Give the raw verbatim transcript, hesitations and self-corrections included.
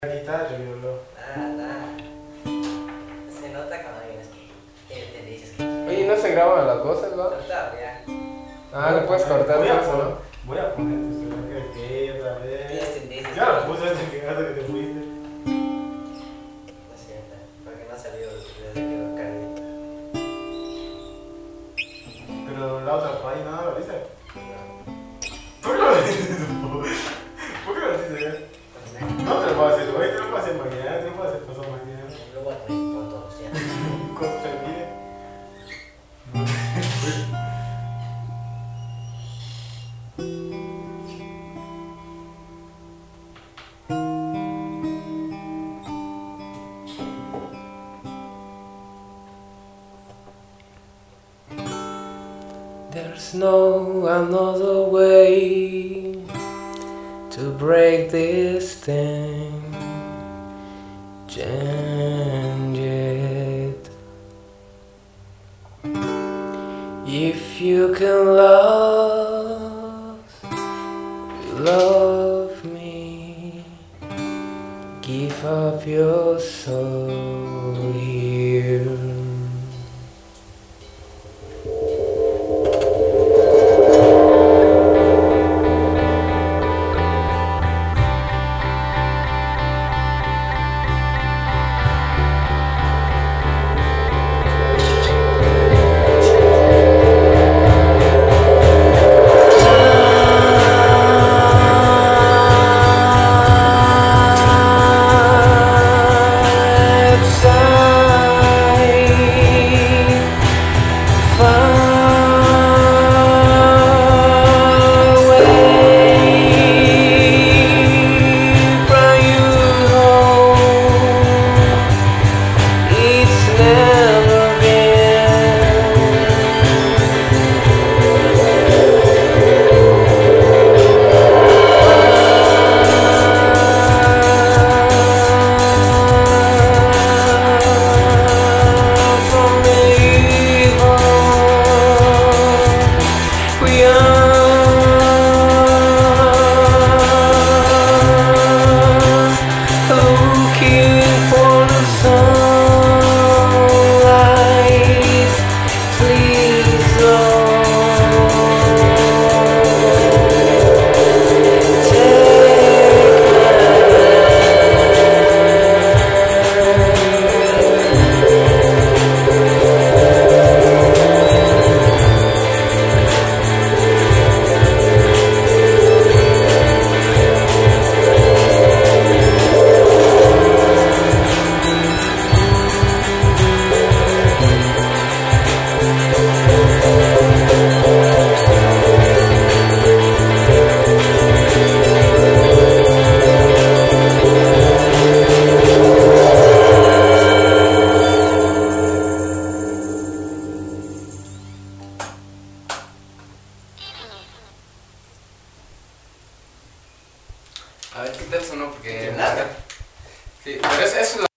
guitarra, bro. Nada, nada. Se nota cuando vienes que, que te dices que. Oye, ¿no se graban las voces, va? Cortado, ya. Ah, no puedes cortar Voy a eso, poner- ¿no? Voy a poner tu que otra vez. Tienes tendencias. Ya lo puse hasta que, hasta que te fuiste. Lo siento, porque no ha salido desde que lo cargué. Pero la otra página no lo viste. No. ¿Por qué lo viste? ¿Por qué lo viste? No te lo puedo hacer hoy, te lo puedo hacer mañana, te lo puedo hacer pasado mañana. Lo voy a poner por todos, ya. Cuando termine. There's no another way to break this thing. Change it. If you can love, love me. Give up your soul here. A ver, quita eso, ¿no? Porque... Nada. Sí, pero eso, eso es lo